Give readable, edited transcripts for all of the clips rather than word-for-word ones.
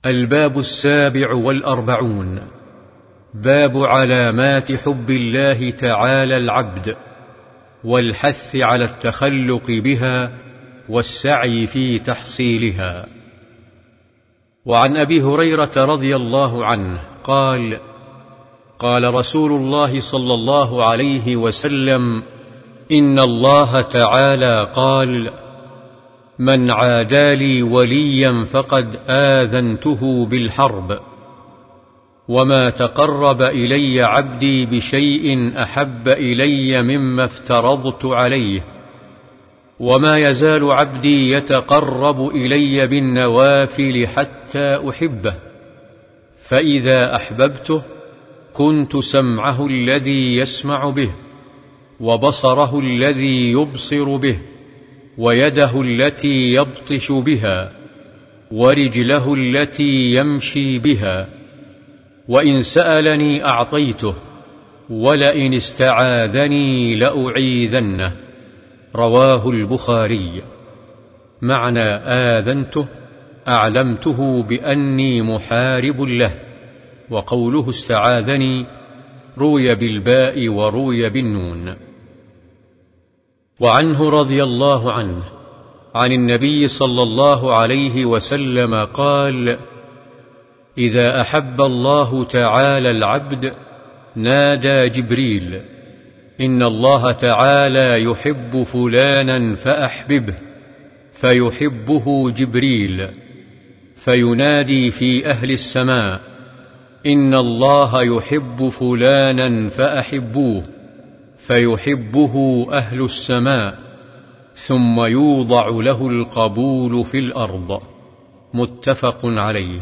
الباب 47 باب علامات حب الله تعالى العبد والحث على التخلق بها والسعي في تحصيلها. وعن أبي هريرة رضي الله عنه قال: قال رسول الله صلى الله عليه وسلم: إن الله تعالى قال: من عادى لي وليا فقد آذنته بالحرب. وما تقرب إلي عبدي بشيء أحب إلي مما افترضت عليه، وما يزال عبدي يتقرب إلي بالنوافل حتى أحبه، فإذا أحببته كنت سمعه الذي يسمع به، وبصره الذي يبصر به، ويده التي يبطش بها، ورجله التي يمشي بها. وإن سألني أعطيته، ولئن استعاذني لأعيذنه. رواه البخاري. معنى آذنته أعلمته بأني محارب له، وقوله استعاذني روي بالباء وروي بالنون. وعنه رضي الله عنه عن النبي صلى الله عليه وسلم قال: إذا أحب الله تعالى العبد نادى جبريل: إن الله تعالى يحب فلانا فأحببه، فيحبه جبريل، فينادي في أهل السماء: إن الله يحب فلانا فأحبوه، فيحبه أهل السماء، ثم يوضع له القبول في الأرض. متفق عليه.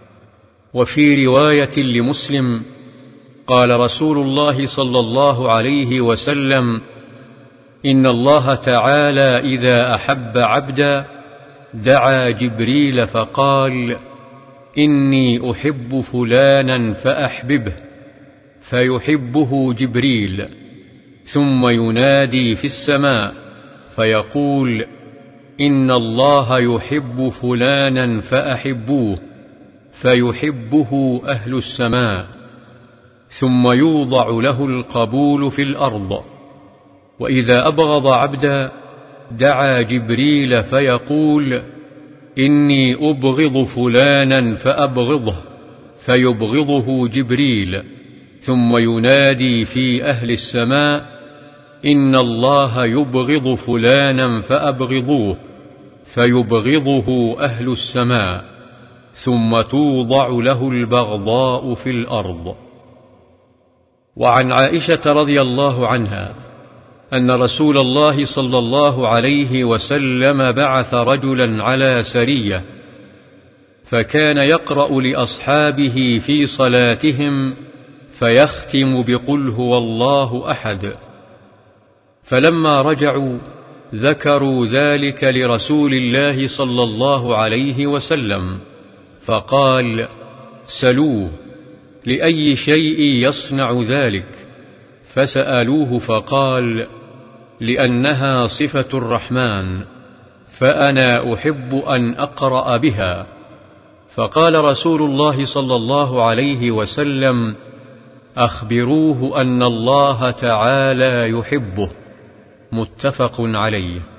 وفي رواية لمسلم قال رسول الله صلى الله عليه وسلم: إن الله تعالى إذا أحب عبدا دعا جبريل فقال: إني أحب فلانا فأحببه، فيحبه جبريل، ثم ينادي في السماء فيقول: إن الله يحب فلانا فأحبوه، فيحبه أهل السماء، ثم يوضع له القبول في الأرض. وإذا أبغض عبدا دعا جبريل فيقول: إني أبغض فلانا فأبغضه، فيبغضه جبريل، ثم ينادي في أهل السماء: إن الله يبغض فلانا فأبغضوه، فيبغضه أهل السماء، ثم توضع له البغضاء في الأرض. وعن عائشة رضي الله عنها أن رسول الله صلى الله عليه وسلم بعث رجلا على سرية، فكان يقرأ لأصحابه في صلاتهم فيختم بقل هو الله أحد. فلما رجعوا ذكروا ذلك لرسول الله صلى الله عليه وسلم، فقال: سلوه لأي شيء يصنع ذلك؟ فسألوه فقال: لأنها صفة الرحمن، فأنا أحب أن أقرأ بها. فقال رسول الله صلى الله عليه وسلم: أخبروه أن الله تعالى يحبه. متفق عليه.